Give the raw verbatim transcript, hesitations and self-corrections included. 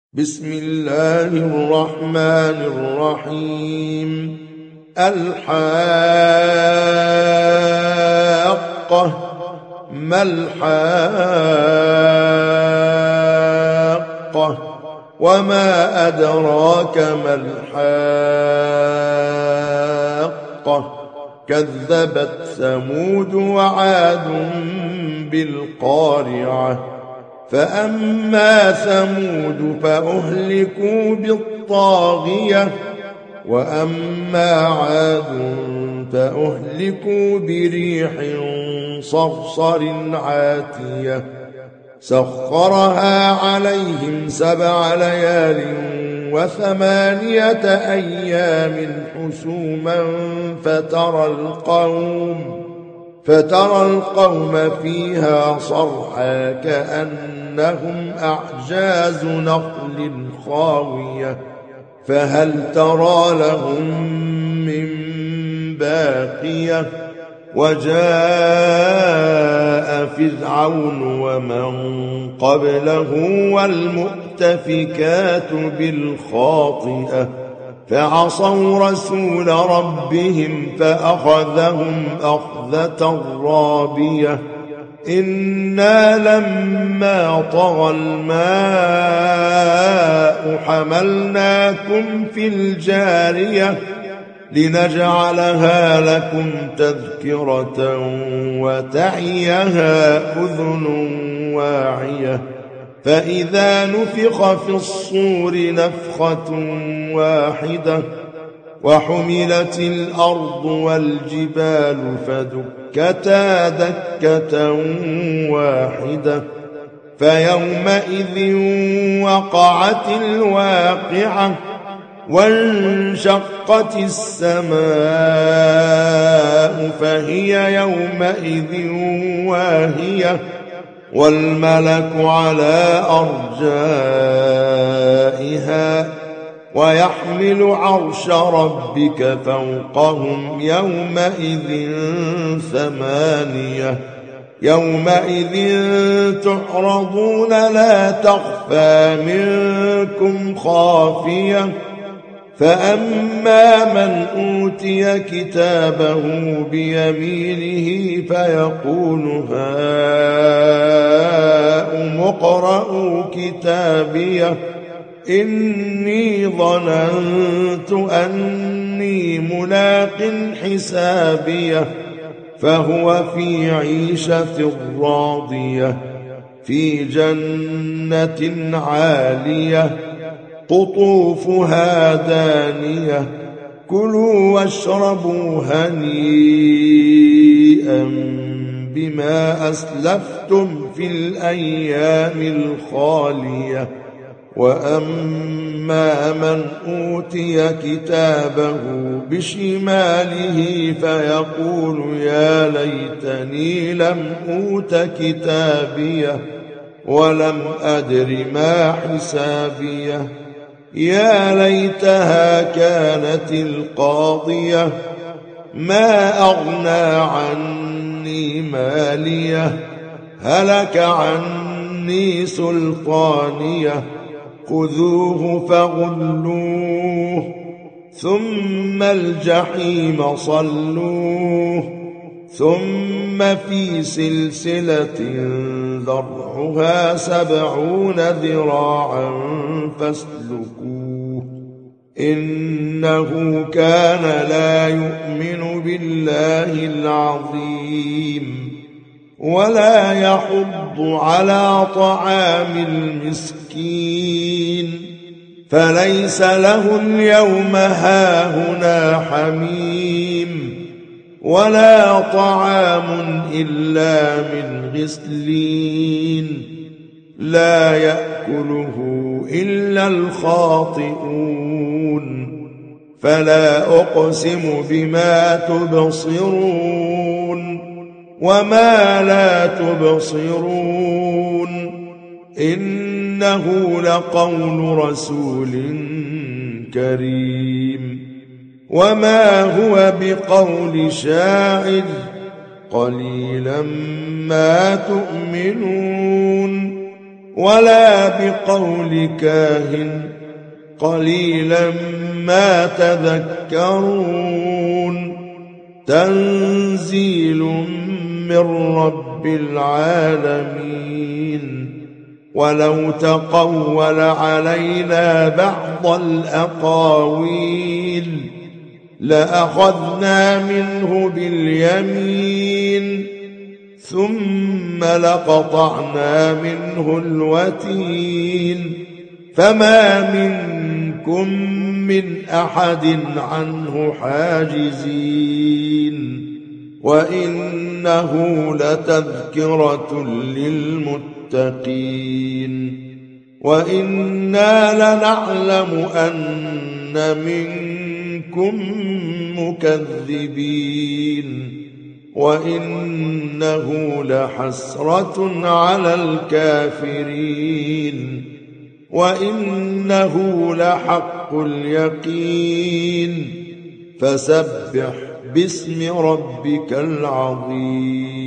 بسم الله الرحمن الرحيم. الحاقة. ما الحاقة؟ وما أدراك ما الحاقة؟ كذبت ثمود وعاد بالقارعة. فأما ثمود فأهلكوا بالطاغية، وأما عاد فأهلكوا بريح صرصر عاتية سخرها عليهم سبع ليال وثمانية أيام حسوما فترى القوم فترى القوم فيها صرعى كأنهم أعجاز نخل خاوية فهل ترى لهم من باقية. وجاء فرعون ومن قبله والمؤتفكات بالخاطئة فعصوا رسول ربهم فأخذهم أخذة رابية. إنا لما طغى الماء حملناكم في الجارية لنجعلها لكم تذكرة وتعيها أذن واعية. فإذا نفخ في الصور نفخة واحدة وحملت الأرض والجبال فدكتا دكة واحدة فيومئذ وقعت الواقعة وانشقت السماء فهي يومئذ واهية والملك على أرجائها ويحمل عرش ربك فوقهم يومئذ ثمانية. يومئذ تعرضون لا تخفى منكم خافية. فأما من أوتي كتابه بيمينه فيقول هاؤم اقرءوا كتابيه إني ظننت أني ملاق حسابيه فهو في عيشة راضية في جنة عالية قطوفها دانية كلوا واشربوا هنيئا بما أسلفتم في الأيام الخالية. وأما من أوتي كتابه بشماله فيقول يا ليتني لم أوت كتابيه ولم أدر ما حسابيه يا ليتها كانت القاضية ما أغنى عني ماليه هلك عني سلطانيه خذوه فغلوه ثم الجحيم صلوه ثم في سلسلة ذرعها سبعون ذراعا فاسلكوه إنه كان لا يؤمن بالله العظيم ولا يحض على طعام المسكين فليس له اليوم هاهنا حميم ولا طعام إلا من غسلين لا يأكله إلا الخاطئون. فلا أقسم بما تبصرون وما لا تبصرون إنه لقول رسول كريم وما هو بقول شاعر قليلا ما تؤمنون ولا بقول كاهن قليلا ما تذكرون تنزيل من رب العالمين ولو تقول علينا بعض الأقاويل لأخذنا منه باليمين ثم لقطعنا منه الوتين فما منكم من أحد عنه حاجزين وإنه لتذكرة للمتقين وإنا لنعلم أن منكم مكذبين وإنه لحسرة على الكافرين وإنه لحق اليقين فسبح باسم ربك العظيم.